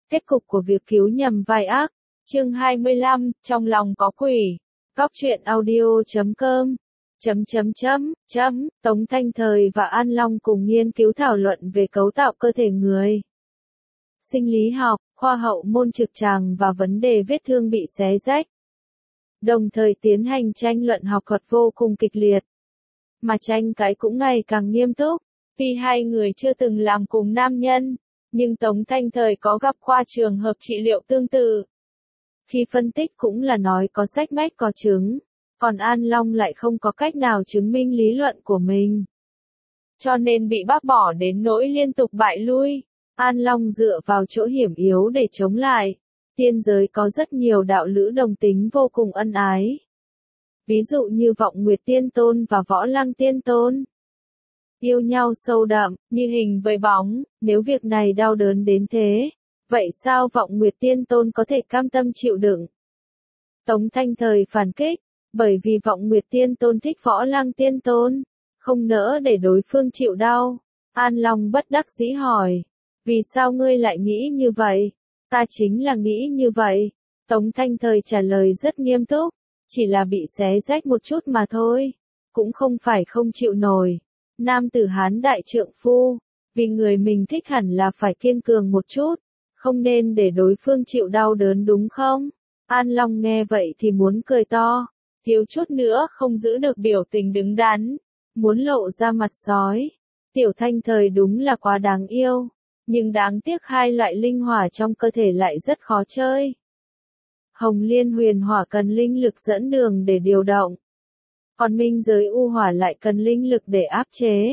Kết cục của việc cứu nhầm vai ác. Chương 25, trong lòng có quỷ. Góc truyện audio.com. Tống Thanh Thời và An Long cùng nghiên cứu thảo luận về cấu tạo cơ thể người. Sinh lý học, khoa hậu môn trực tràng và vấn đề vết thương bị xé rách. Đồng thời tiến hành tranh luận học thuật vô cùng kịch liệt. Mà tranh cãi cũng ngày càng nghiêm túc. Tuy hai người chưa từng làm cùng nam nhân, nhưng Tống Thanh Thời có gặp qua trường hợp trị liệu tương tự. Khi phân tích cũng là nói có sách mách có chứng, còn An Long lại không có cách nào chứng minh lý luận của mình. Cho nên bị bác bỏ đến nỗi liên tục bại lui. An Long dựa vào chỗ hiểm yếu để chống lại. Tiên giới có rất nhiều đạo lữ đồng tính vô cùng ân ái. Ví dụ như Vọng Nguyệt Tiên Tôn và Võ Lăng Tiên Tôn. Yêu nhau sâu đậm, như hình với bóng, nếu việc này đau đớn đến thế, vậy sao Vọng Nguyệt Tiên Tôn có thể cam tâm chịu đựng? Tống Thanh Thời phản kích, bởi vì Vọng Nguyệt Tiên Tôn thích Võ Lăng Tiên Tôn, không nỡ để đối phương chịu đau. An Long bất đắc dĩ hỏi, vì sao ngươi lại nghĩ như vậy? Ta chính là nghĩ như vậy. Tống Thanh Thời trả lời rất nghiêm túc, chỉ là bị xé rách một chút mà thôi, cũng không phải không chịu nổi. Nam tử Hán đại trượng phu, vì người mình thích hẳn là phải kiên cường một chút, không nên để đối phương chịu đau đớn đúng không? An Long nghe vậy thì muốn cười to, thiếu chút nữa không giữ được biểu tình đứng đắn, muốn lộ ra mặt sói. Tiểu Thanh Thời đúng là quá đáng yêu, nhưng đáng tiếc hai loại linh hỏa trong cơ thể lại rất khó chơi. Hồng Liên huyền hỏa cần linh lực dẫn đường để điều động, còn minh giới u hỏa lại cần linh lực để áp chế.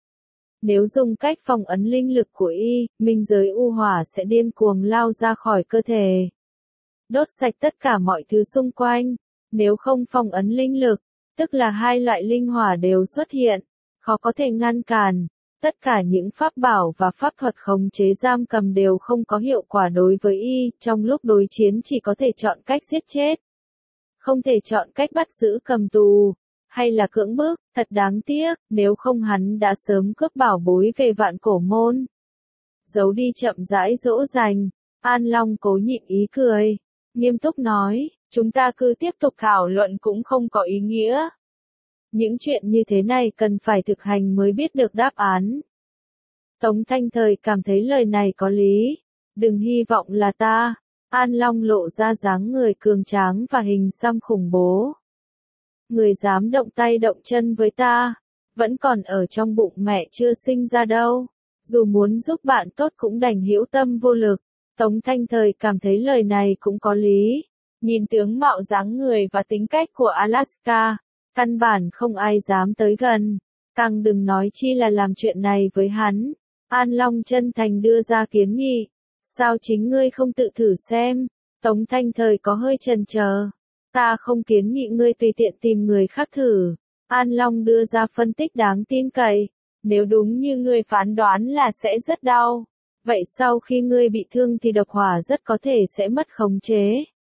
Nếu dùng cách phong ấn linh lực của y, minh giới u hỏa sẽ điên cuồng lao ra khỏi cơ thể, đốt sạch tất cả mọi thứ xung quanh. Nếu không phong ấn linh lực, tức là hai loại linh hỏa đều xuất hiện, khó có thể ngăn cản. Tất cả những pháp bảo và pháp thuật khống chế giam cầm đều không có hiệu quả đối với y, trong lúc đối chiến chỉ có thể chọn cách giết chết. Không thể chọn cách bắt giữ cầm tù, hay là cưỡng bức. Thật đáng tiếc, nếu không hắn đã sớm cướp bảo bối về Vạn Cổ Môn. Giấu đi chậm rãi dỗ dành, An Long cố nhịn ý cười, nghiêm túc nói, chúng ta cứ tiếp tục thảo luận cũng không có ý nghĩa. Những chuyện như thế này cần phải thực hành mới biết được đáp án. Tống Thanh Thời cảm thấy lời này có lý. Đừng hy vọng là ta. An Long lộ ra dáng người cường tráng và hình xăm khủng bố. Người dám động tay động chân với ta, vẫn còn ở trong bụng mẹ chưa sinh ra đâu. Dù muốn giúp bạn tốt cũng đành hữu tâm vô lực. Tống Thanh Thời cảm thấy lời này cũng có lý. Nhìn tướng mạo dáng người và tính cách của Alaska, căn bản không ai dám tới gần, càng đừng nói chi là làm chuyện này với hắn. An Long chân thành đưa ra kiến nghị, sao chính ngươi không tự thử xem? Tống Thanh Thời có hơi chần chờ, ta không kiến nghị ngươi tùy tiện tìm người khác thử. An Long đưa ra phân tích đáng tin cậy, nếu đúng như ngươi phán đoán là sẽ rất đau, vậy sau khi ngươi bị thương thì độc hỏa rất có thể sẽ mất khống chế.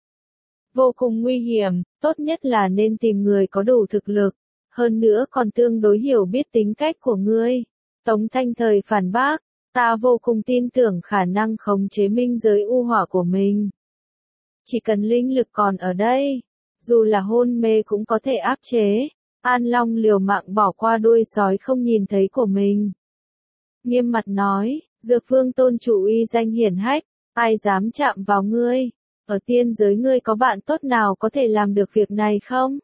Vô cùng nguy hiểm, tốt nhất là nên tìm người có đủ thực lực, hơn nữa còn tương đối hiểu biết tính cách của ngươi. Tống Thanh Thời phản bác, ta vô cùng tin tưởng khả năng khống chế minh giới u hỏa của mình. Chỉ cần linh lực còn ở đây, dù là hôn mê cũng có thể áp chế. An Long liều mạng bỏ qua đuôi sói không nhìn thấy của mình. Nghiêm mặt nói, Dược Vương Tôn chủ uy danh hiển hách, ai dám chạm vào ngươi? Ở tiên giới ngươi có bạn tốt nào có thể làm được việc này không?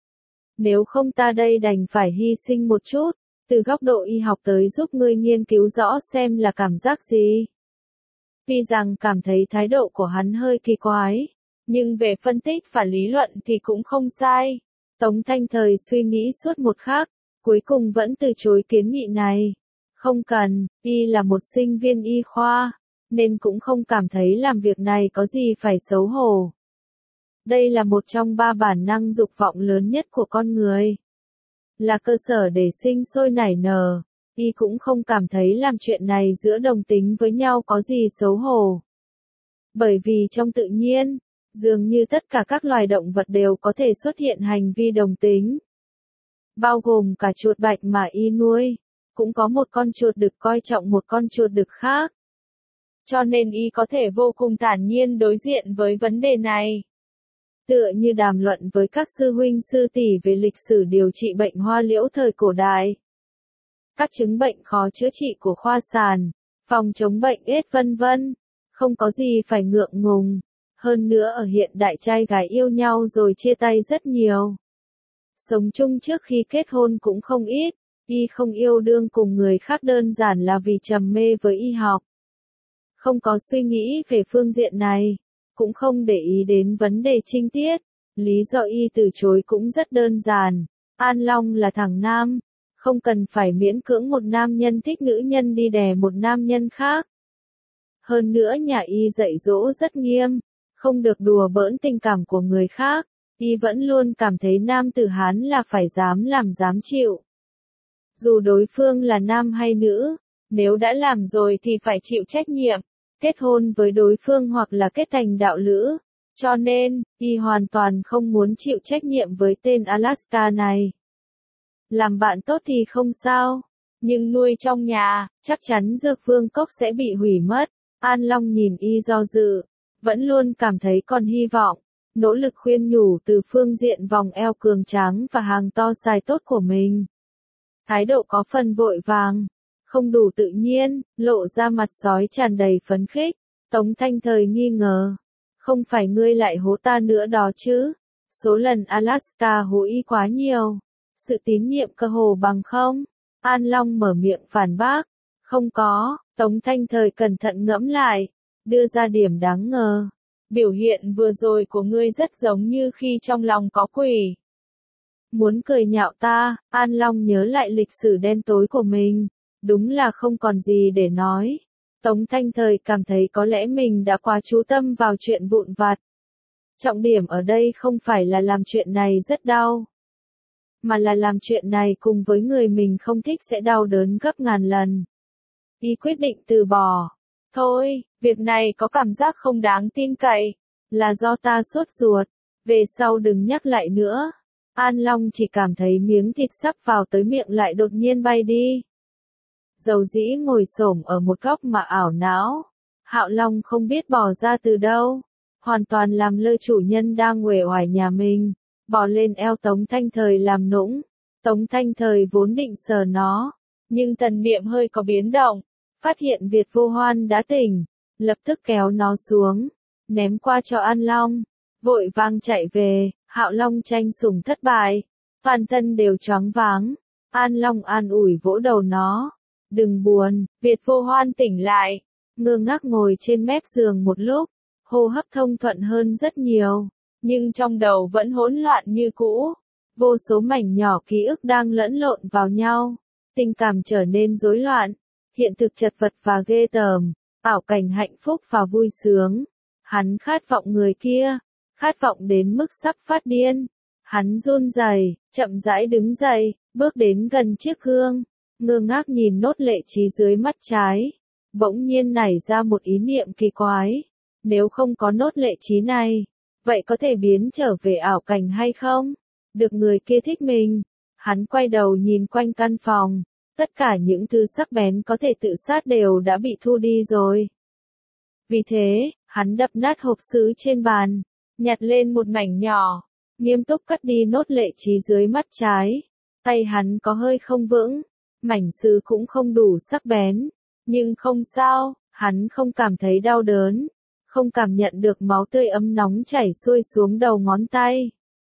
Nếu không ta đây đành phải hy sinh một chút, từ góc độ y học tới giúp ngươi nghiên cứu rõ xem là cảm giác gì. Tuy rằng cảm thấy thái độ của hắn hơi kỳ quái, nhưng về phân tích và lý luận thì cũng không sai. Tống Thanh Thời suy nghĩ suốt một khắc, cuối cùng vẫn từ chối kiến nghị này. Không cần, y là một sinh viên y khoa, nên cũng không cảm thấy làm việc này có gì phải xấu hổ. Đây là một trong ba bản năng dục vọng lớn nhất của con người, là cơ sở để sinh sôi nảy nở. Y cũng không cảm thấy làm chuyện này giữa đồng tính với nhau có gì xấu hổ. Bởi vì trong tự nhiên, dường như tất cả các loài động vật đều có thể xuất hiện hành vi đồng tính. Bao gồm cả chuột bạch mà y nuôi, cũng có một con chuột đực coi trọng một con chuột đực khác. cho nên y có thể vô cùng thản nhiên đối diện với vấn đề này. Tựa như đàm luận với các sư huynh sư tỷ về lịch sử điều trị bệnh hoa liễu thời cổ đại. Các chứng bệnh khó chữa trị của khoa sản, phòng chống bệnh AIDS vân vân, không có gì phải ngượng ngùng. Hơn nữa ở hiện đại trai gái yêu nhau rồi chia tay rất nhiều. Sống chung trước khi kết hôn cũng không ít, y không yêu đương cùng người khác đơn giản là vì trầm mê với y học. Không có suy nghĩ về phương diện này, cũng không để ý đến vấn đề trinh tiết, lý do y từ chối cũng rất đơn giản. An Long là thằng nam, không cần phải miễn cưỡng một nam nhân thích nữ nhân đi đè một nam nhân khác. Hơn nữa nhà y dạy dỗ rất nghiêm, không được đùa bỡn tình cảm của người khác, y vẫn luôn cảm thấy nam tử Hán là phải dám làm dám chịu. Dù đối phương là nam hay nữ, nếu đã làm rồi thì phải chịu trách nhiệm, kết hôn với đối phương hoặc là kết thành đạo lữ, cho nên, y hoàn toàn không muốn chịu trách nhiệm với tên Alaska này. Làm bạn tốt thì không sao, nhưng nuôi trong nhà, chắc chắn dược vương cốc sẽ bị hủy mất. An Long nhìn y do dự, vẫn luôn cảm thấy còn hy vọng, nỗ lực khuyên nhủ từ phương diện vòng eo cường tráng và hàng to dài tốt của mình. Thái độ có phần vội vàng, không đủ tự nhiên, lộ ra mặt sói tràn đầy phấn khích. Tống Thanh Thời nghi ngờ, không phải ngươi lại hố ta nữa đó chứ? Số lần Alaska hố y quá nhiều, sự tín nhiệm cơ hồ bằng không? An Long mở miệng phản bác, không có. Tống Thanh Thời cẩn thận ngẫm lại, đưa ra điểm đáng ngờ. Biểu hiện vừa rồi của ngươi rất giống như khi trong lòng có quỷ. Muốn cười nhạo ta, An Long nhớ lại lịch sử đen tối của mình, đúng là không còn gì để nói. Tống Thanh Thời cảm thấy có lẽ mình đã quá chú tâm vào chuyện vụn vặt. Trọng điểm ở đây không phải là làm chuyện này rất đau, mà là làm chuyện này cùng với người mình không thích sẽ đau đớn gấp ngàn lần. Y quyết định từ bỏ. Thôi, việc này có cảm giác không đáng tin cậy, là do ta sốt ruột, về sau đừng nhắc lại nữa. An Long chỉ cảm thấy miếng thịt sắp vào tới miệng lại đột nhiên bay đi. Dầu dĩ ngồi xổm ở một góc mà ảo não. Hạo Long không biết bỏ ra từ đâu, hoàn toàn làm lơ chủ nhân đang uể oải nhà mình, bò lên eo Tống Thanh Thời làm nũng. Tống Thanh Thời vốn định sờ nó, nhưng thần niệm hơi có biến động, phát hiện Việt Vô Hoan đã tỉnh, lập tức kéo nó xuống, ném qua cho An Long, vội vàng chạy về. Hạo Long tranh sủng thất bại, toàn thân đều choáng váng. An Long an ủi vỗ đầu nó, đừng buồn. Việt Vô Hoan tỉnh lại, ngơ ngác ngồi trên mép giường một lúc, hô hấp thông thuận hơn rất nhiều, nhưng trong đầu vẫn hỗn loạn như cũ, vô số mảnh nhỏ ký ức đang lẫn lộn vào nhau, tình cảm trở nên rối loạn, hiện thực chật vật và ghê tởm, ảo cảnh hạnh phúc và vui sướng. Hắn khát vọng người kia, khát vọng đến mức sắp phát điên. Hắn run rẩy, chậm rãi đứng dậy, bước đến gần chiếc gương, ngơ ngác nhìn nốt lệ trí dưới mắt trái. Bỗng nhiên nảy ra một ý niệm kỳ quái. Nếu không có nốt lệ trí này, vậy có thể biến trở về ảo cảnh hay không? Được người kia thích mình. Hắn quay đầu nhìn quanh căn phòng. Tất cả những thứ sắc bén có thể tự sát đều đã bị thu đi rồi. Vì thế, hắn đập nát hộp sứ trên bàn, nhặt lên một mảnh nhỏ, nghiêm túc cắt đi nốt lệ trí dưới mắt trái. Tay hắn có hơi không vững, mảnh sứ cũng không đủ sắc bén, nhưng không sao, hắn không cảm thấy đau đớn, không cảm nhận được máu tươi ấm nóng chảy xuôi xuống đầu ngón tay.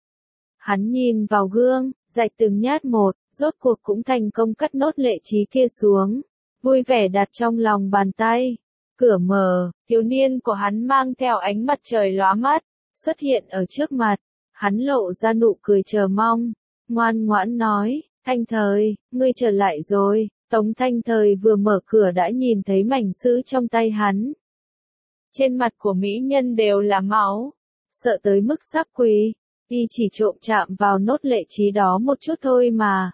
Hắn nhìn vào gương, rạch từng nhát một, rốt cuộc cũng thành công cắt nốt lệ trí kia xuống, vui vẻ đặt trong lòng bàn tay. Cửa mở, thiếu niên của hắn mang theo ánh mặt trời lóa mắt, xuất hiện ở trước mặt. Hắn lộ ra nụ cười chờ mong, ngoan ngoãn nói, Thanh Thời, ngươi trở lại rồi. Tống Thanh Thời vừa mở cửa đã nhìn thấy mảnh sứ trong tay hắn. Trên mặt của mỹ nhân đều là máu, sợ tới mức sắp quỳ, y chỉ trộm chạm vào nốt lệ trí đó một chút thôi mà.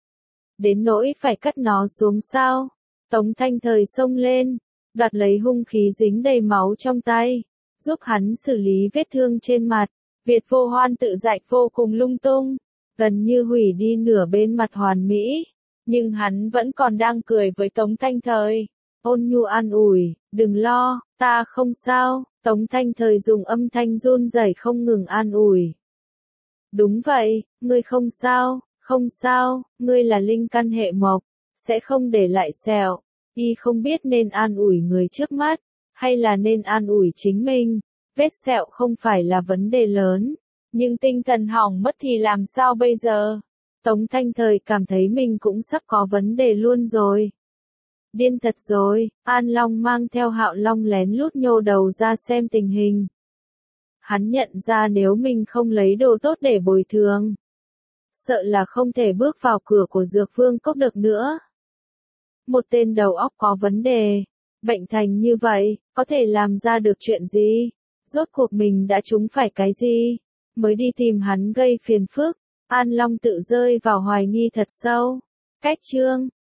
Đến nỗi phải cắt nó xuống sao? Tống Thanh Thời xông lên, đoạt lấy hung khí dính đầy máu trong tay, giúp hắn xử lý vết thương trên mặt. Việt Vô Hoan tự rạch vô cùng lung tung, gần như hủy đi nửa bên mặt hoàn mỹ, nhưng hắn vẫn còn đang cười với Tống Thanh Thời, ôn nhu an ủi, Đừng lo, ta không sao, Tống Thanh Thời dùng âm thanh run rẩy không ngừng an ủi. Đúng vậy, ngươi không sao, không sao, ngươi là linh căn hệ mộc, sẽ không để lại sẹo. Y không biết nên an ủi người trước mắt, hay là nên an ủi chính mình. Vết sẹo không phải là vấn đề lớn, nhưng tinh thần hỏng mất thì làm sao bây giờ? Tống Thanh Thời cảm thấy mình cũng sắp có vấn đề luôn rồi. Điên thật rồi, An Long mang theo Hạo Long lén lút nhô đầu ra xem tình hình. Hắn nhận ra nếu mình không lấy đồ tốt để bồi thường, sợ là không thể bước vào cửa của Dược Vương Cốc được nữa. Một tên đầu óc có vấn đề, bệnh thành như vậy, có thể làm ra được chuyện gì? Rốt cuộc mình đã trúng phải cái gì? Mới đi tìm hắn gây phiền phức, An Long tự rơi vào hoài nghi thật sâu. Cách chương